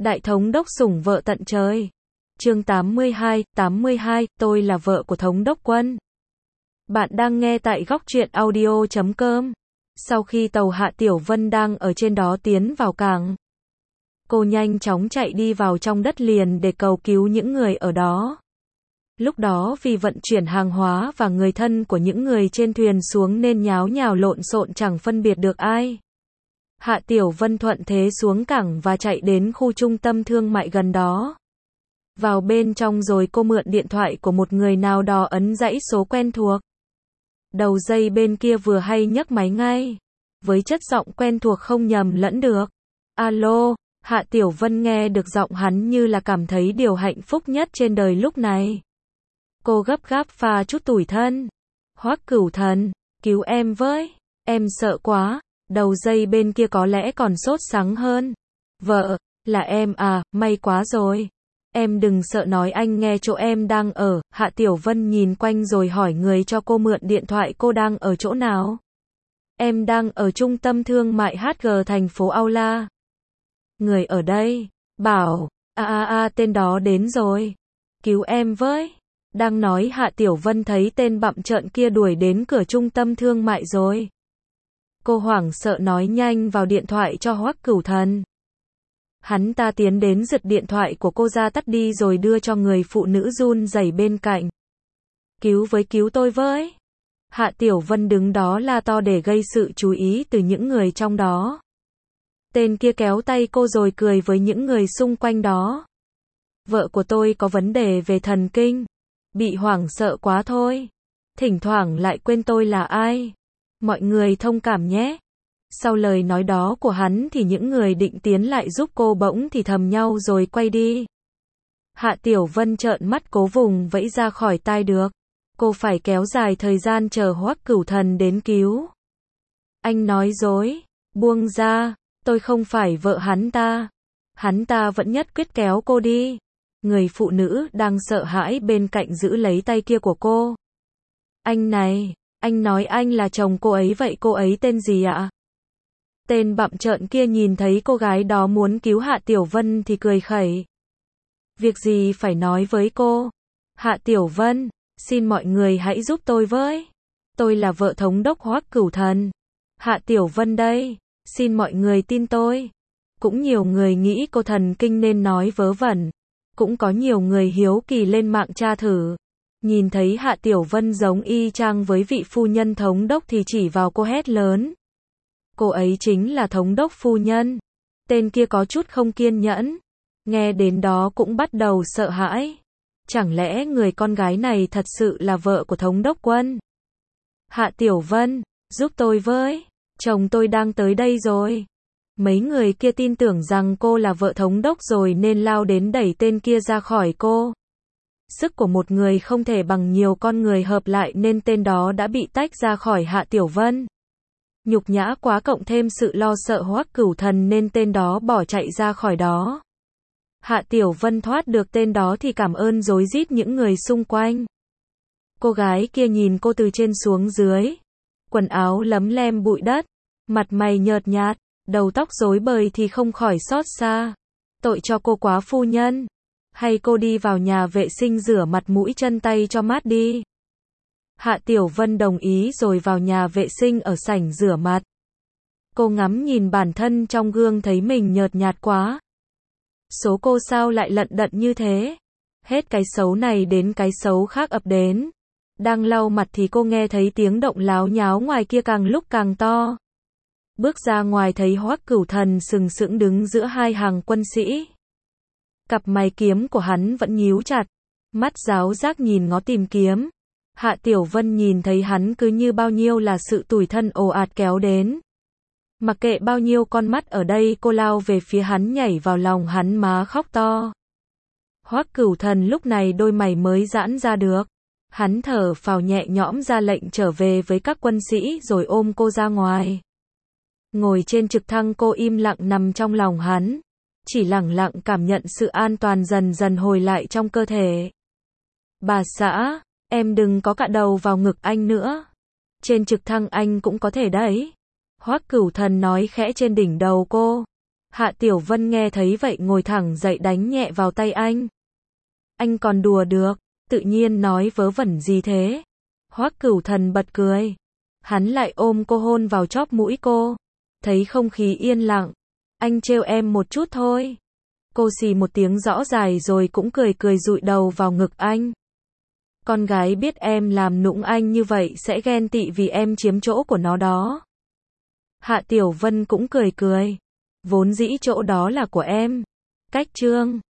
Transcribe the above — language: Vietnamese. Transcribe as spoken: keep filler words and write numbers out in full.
Đại thống đốc sủng vợ tận trời. Chương tám mươi hai, tám mươi hai, tôi là vợ của thống đốc Quân. Bạn đang nghe tại góc truyện audio chấm com. Sau khi tàu Hạ Tiểu Vân đang ở trên đó tiến vào cảng, cô nhanh chóng chạy đi vào trong đất liền để cầu cứu những người ở đó. Lúc đó vì vận chuyển hàng hóa và người thân của những người trên thuyền xuống nên nháo nhào lộn xộn chẳng phân biệt được ai. Hạ Tiểu Vân thuận thế xuống cảng và chạy đến khu trung tâm thương mại gần đó. Vào bên trong rồi cô mượn điện thoại của một người nào đó ấn dãy số quen thuộc. Đầu dây bên kia vừa hay nhấc máy ngay, với chất giọng quen thuộc không nhầm lẫn được. Alo, Hạ Tiểu Vân nghe được giọng hắn như là cảm thấy điều hạnh phúc nhất trên đời lúc này. Cô gấp gáp pha chút tủi thân. Hoắc Cửu Thần, cứu em với, em sợ quá. Đầu dây bên kia có lẽ còn sốt sắng hơn. Vợ, là em à, may quá rồi. Em đừng sợ, nói anh nghe chỗ em đang ở. Hạ Tiểu Vân nhìn quanh rồi hỏi người cho cô mượn điện thoại cô đang ở chỗ nào. Em đang ở trung tâm thương mại hát giê thành phố Aula. Người ở đây bảo, a a a tên đó đến rồi. Cứu em với. Đang nói Hạ Tiểu Vân thấy tên bặm trợn kia đuổi đến cửa trung tâm thương mại rồi. Cô hoảng sợ nói nhanh vào điện thoại cho Hoắc Cửu Thần. Hắn ta tiến đến giật điện thoại của cô ra tắt đi rồi đưa cho người phụ nữ run rẩy bên cạnh. Cứu với, cứu tôi với. Hạ Tiểu Vân đứng đó la to để gây sự chú ý từ những người trong đó. Tên kia kéo tay cô rồi cười với những người xung quanh đó. Vợ của tôi có vấn đề về thần kinh. Bị hoảng sợ quá thôi. Thỉnh thoảng lại quên tôi là ai. Mọi người thông cảm nhé. Sau lời nói đó của hắn thì những người định tiến lại giúp cô bỗng thì thầm nhau rồi quay đi. Hạ Tiểu Vân trợn mắt cố vùng vẫy ra khỏi tai được. Cô phải kéo dài thời gian chờ Hoắc Cửu Thần đến cứu. Anh nói dối. Buông ra. Tôi không phải vợ hắn ta. Hắn ta vẫn nhất quyết kéo cô đi. Người phụ nữ đang sợ hãi bên cạnh giữ lấy tay kia của cô. Anh này. Anh nói anh là chồng cô ấy, vậy cô ấy tên gì ạ? Tên bặm trợn kia nhìn thấy cô gái đó muốn cứu Hạ Tiểu Vân thì cười khẩy. Việc gì phải nói với cô? Hạ Tiểu Vân, xin mọi người hãy giúp tôi với. Tôi là vợ thống đốc Hoắc Cửu Thần. Hạ Tiểu Vân đây, xin mọi người tin tôi. Cũng nhiều người nghĩ cô thần kinh nên nói vớ vẩn. Cũng có nhiều người hiếu kỳ lên mạng tra thử. Nhìn thấy Hạ Tiểu Vân giống y chang với vị phu nhân thống đốc thì chỉ vào cô hét lớn. Cô ấy chính là thống đốc phu nhân. Tên kia có chút không kiên nhẫn. Nghe đến đó cũng bắt đầu sợ hãi. Chẳng lẽ người con gái này thật sự là vợ của thống đốc Quân? Hạ Tiểu Vân, giúp tôi với. Chồng tôi đang tới đây rồi. Mấy người kia tin tưởng rằng cô là vợ thống đốc rồi nên lao đến đẩy tên kia ra khỏi cô. Sức của một người không thể bằng nhiều con người hợp lại nên tên đó đã bị tách ra khỏi Hạ Tiểu Vân. Nhục nhã quá cộng thêm sự lo sợ Hoắc Cửu Thần nên tên đó bỏ chạy ra khỏi đó. Hạ Tiểu Vân thoát được tên đó thì cảm ơn rối rít những người xung quanh. Cô gái kia nhìn cô từ trên xuống dưới. Quần áo lấm lem bụi đất, mặt mày nhợt nhạt, đầu tóc rối bời thì không khỏi xót xa. Tội cho cô quá phu nhân. Hay cô đi vào nhà vệ sinh rửa mặt mũi chân tay cho mát đi. Hạ Tiểu Vân đồng ý rồi vào nhà vệ sinh ở sảnh rửa mặt. Cô ngắm nhìn bản thân trong gương thấy mình nhợt nhạt quá. Số cô sao lại lận đận như thế? Hết cái xấu này đến cái xấu khác ập đến. Đang lau mặt thì cô nghe thấy tiếng động láo nháo ngoài kia càng lúc càng to. Bước ra ngoài thấy Hoắc Cửu Thần sừng sững đứng giữa hai hàng quân sĩ. Cặp mày kiếm của hắn vẫn nhíu chặt, mắt giáo giác nhìn ngó tìm kiếm. Hạ Tiểu Vân nhìn thấy hắn cứ như bao nhiêu là sự tủi thân ồ ạt kéo đến. Mặc kệ bao nhiêu con mắt ở đây cô lao về phía hắn nhảy vào lòng hắn má khóc to. Hoắc Cửu Thần lúc này đôi mày mới giãn ra được. Hắn thở phào nhẹ nhõm ra lệnh trở về với các quân sĩ rồi ôm cô ra ngoài. Ngồi trên trực thăng cô im lặng nằm trong lòng hắn. Chỉ lặng lặng cảm nhận sự an toàn dần dần hồi lại trong cơ thể. Bà xã, em đừng có cạ đầu vào ngực anh nữa. Trên trực thăng anh cũng có thể đấy. Hoắc Cửu Thần nói khẽ trên đỉnh đầu cô. Hạ Tiểu Vân nghe thấy vậy ngồi thẳng dậy đánh nhẹ vào tay anh. Anh còn đùa được, tự nhiên nói vớ vẩn gì thế? Hoắc Cửu Thần bật cười. Hắn lại ôm cô hôn vào chóp mũi cô. Thấy không khí yên lặng. Anh trêu em một chút thôi. Cô xì một tiếng rõ dài rồi cũng cười cười dụi đầu vào ngực anh. Con gái biết em làm nũng anh như vậy sẽ ghen tị vì em chiếm chỗ của nó đó. Hạ Tiểu Vân cũng cười cười. Vốn dĩ chỗ đó là của em. Cách chương